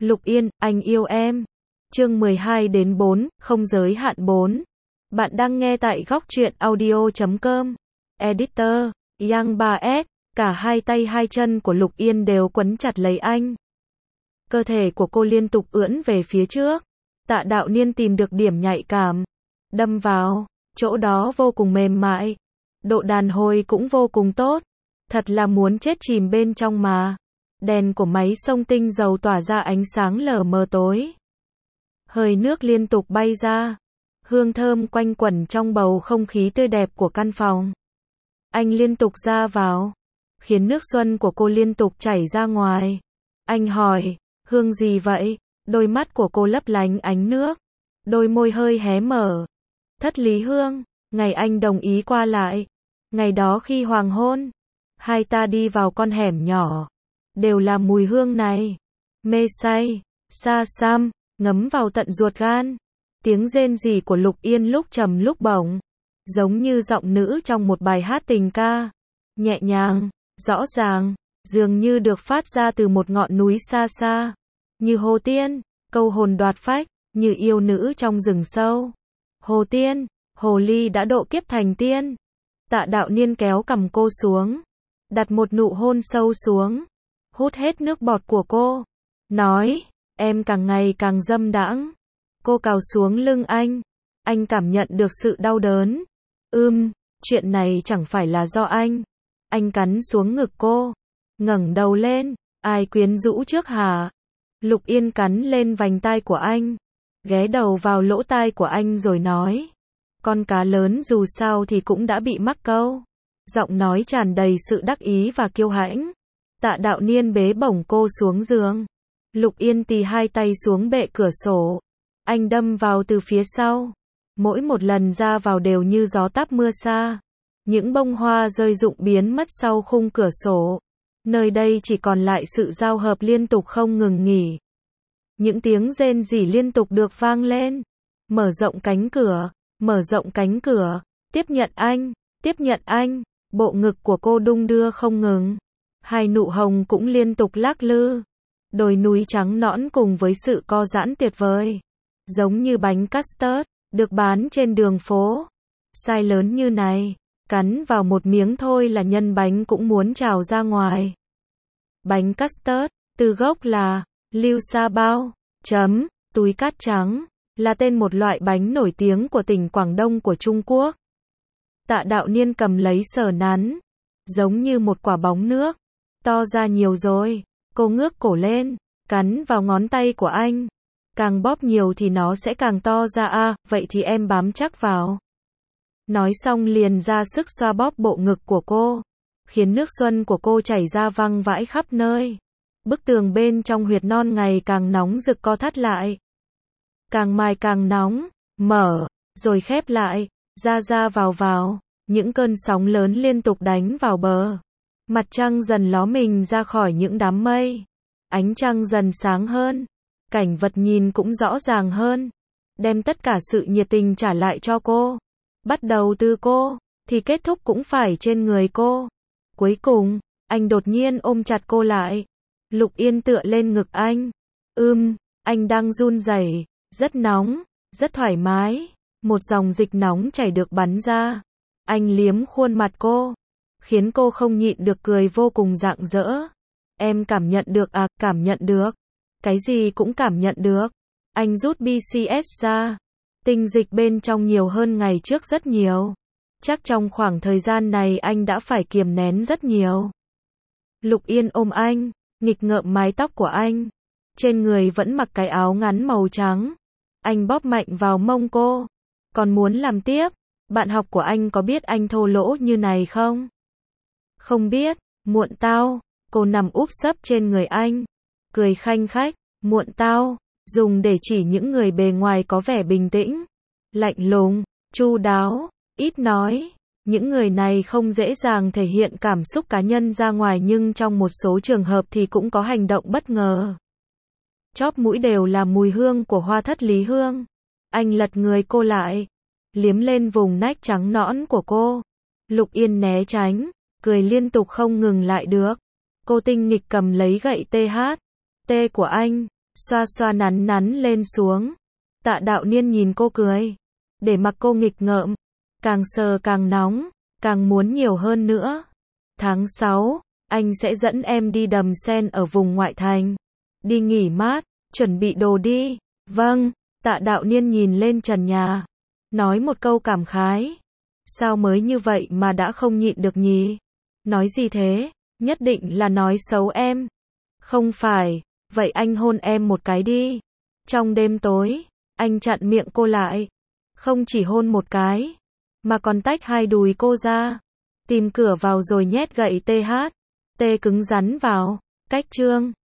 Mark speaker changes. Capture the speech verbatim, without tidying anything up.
Speaker 1: Lục Yên, anh yêu em. Chương mười hai đến bốn, không giới hạn bốn. Bạn đang nghe tại góc truyện audio chấm com. Editor, Yang ba S, cả hai tay hai chân của Lục Yên đều quấn chặt lấy anh. Cơ thể của cô liên tục ưỡn về phía trước. Tạ Đạo Niên tìm được điểm nhạy cảm. Đâm vào, chỗ đó vô cùng mềm mại. Độ đàn hồi cũng vô cùng tốt. Thật là muốn chết chìm bên trong mà. Đèn của máy xông tinh dầu tỏa ra ánh sáng lờ mờ tối. Hơi nước liên tục bay ra. Hương thơm quanh quẩn trong bầu không khí tươi đẹp của căn phòng. Anh liên tục ra vào, khiến nước xuân của cô liên tục chảy ra ngoài. Anh hỏi, hương gì vậy? Đôi mắt của cô lấp lánh ánh nước. Đôi môi hơi hé mở. Thất lý hương, ngày anh đồng ý qua lại. Ngày đó khi hoàng hôn, hai ta đi vào con hẻm nhỏ. Đều là mùi hương này. Mê say, xa xăm, ngấm vào tận ruột gan. Tiếng rên rỉ của Lục Yên lúc trầm lúc bổng. Giống như giọng nữ trong một bài hát tình ca. Nhẹ nhàng, rõ ràng, dường như được phát ra từ một ngọn núi xa xa. Như Hồ Tiên, câu hồn đoạt phách, như yêu nữ trong rừng sâu. Hồ Tiên, Hồ Ly đã độ kiếp thành tiên. Tạ Đạo Niên kéo cằm cô xuống. Đặt một nụ hôn sâu xuống. Hút hết nước bọt của cô. Nói, em càng ngày càng dâm đãng. Cô cào xuống lưng anh. Anh cảm nhận được sự đau đớn. Ưm, chuyện này chẳng phải là do anh. Anh cắn xuống ngực cô. Ngẩng đầu lên. Ai quyến rũ trước hả? Lục Yên cắn lên vành tai của anh. Ghé đầu vào lỗ tai của anh rồi nói. Con cá lớn dù sao thì cũng đã bị mắc câu. Giọng nói tràn đầy sự đắc ý và kiêu hãnh. Tạ Đạo Niên bế bổng cô xuống giường. Lục Yên tì hai tay xuống bệ cửa sổ. Anh đâm vào từ phía sau. Mỗi một lần ra vào đều như gió táp mưa xa. Những bông hoa rơi rụng biến mất sau khung cửa sổ. Nơi đây chỉ còn lại sự giao hợp liên tục không ngừng nghỉ. Những tiếng rên rỉ liên tục được vang lên. Mở rộng cánh cửa, mở rộng cánh cửa, tiếp nhận anh, tiếp nhận anh. Bộ ngực của cô đung đưa không ngừng. Hai nụ hồng cũng liên tục lắc lư. Đồi núi trắng nõn cùng với sự co giãn tuyệt vời. Giống như bánh custard, được bán trên đường phố. Size lớn như này, cắn vào một miếng thôi là nhân bánh cũng muốn trào ra ngoài. Bánh custard, từ gốc là Liu Sa Bao, chấm, túi cát trắng, là tên một loại bánh nổi tiếng của tỉnh Quảng Đông của Trung Quốc. Tạ Đạo Niên cầm lấy sờ nắn, giống như một quả bóng nước, to ra nhiều rồi. Cô ngước cổ lên, cắn vào ngón tay của anh. Càng bóp nhiều thì nó sẽ càng to ra à, vậy thì em bám chắc vào. Nói xong liền ra sức xoa bóp bộ ngực của cô, khiến nước xuân của cô chảy ra văng vãi khắp nơi. Bức tường bên trong huyệt non ngày càng nóng rực co thắt lại. Càng mài càng nóng, mở, rồi khép lại, ra ra vào vào, những cơn sóng lớn liên tục đánh vào bờ. Mặt trăng dần ló mình ra khỏi những đám mây. Ánh trăng dần sáng hơn. Cảnh vật nhìn cũng rõ ràng hơn. Đem tất cả sự nhiệt tình trả lại cho cô. Bắt đầu từ cô, thì kết thúc cũng phải trên người cô. Cuối cùng, anh đột nhiên ôm chặt cô lại. Lục Yên tựa lên ngực anh. Ưm, anh đang run rẩy, rất nóng, rất thoải mái. Một dòng dịch nóng chảy được bắn ra. Anh liếm khuôn mặt cô, khiến cô không nhịn được cười vô cùng rạng rỡ. Em cảm nhận được à, cảm nhận được. Cái gì cũng cảm nhận được. Anh rút bê xê ét ra. Tinh dịch bên trong nhiều hơn ngày trước rất nhiều. Chắc trong khoảng thời gian này anh đã phải kiềm nén rất nhiều. Lục Yên ôm anh, nghịch ngợm mái tóc của anh. Trên người vẫn mặc cái áo ngắn màu trắng. Anh bóp mạnh vào mông cô. Còn muốn làm tiếp. Bạn học của anh có biết anh thô lỗ như này không? Không biết, muộn tao. Cô nằm úp sấp trên người anh. Cười khanh khách, muộn tao, dùng để chỉ những người bề ngoài có vẻ bình tĩnh, lạnh lùng, chu đáo, ít nói. Những người này không dễ dàng thể hiện cảm xúc cá nhân ra ngoài nhưng trong một số trường hợp thì cũng có hành động bất ngờ. Chóp mũi đều là mùi hương của hoa thất lý hương. Anh lật người cô lại, liếm lên vùng nách trắng nõn của cô. Lục Yên né tránh, cười liên tục không ngừng lại được. Cô tinh nghịch cầm lấy gậy tê hát. Tê của anh, xoa xoa nắn nắn lên xuống. Tạ Đạo Niên nhìn cô cười, để mặc cô nghịch ngợm, càng sờ càng nóng, càng muốn nhiều hơn nữa. Tháng sáu, anh sẽ dẫn em đi đầm sen ở vùng ngoại thành. Đi nghỉ mát, chuẩn bị đồ đi. Vâng, Tạ Đạo Niên nhìn lên trần nhà, nói một câu cảm khái. Sao mới như vậy mà đã không nhịn được nhỉ? Nói gì thế? Nhất định là nói xấu em. Không phải, vậy anh hôn em một cái đi. Trong đêm tối, anh chặn miệng cô lại. Không chỉ hôn một cái, mà còn tách hai đùi cô ra. Tìm cửa vào rồi nhét gậy tê hát. Tê cứng rắn vào. Cách chương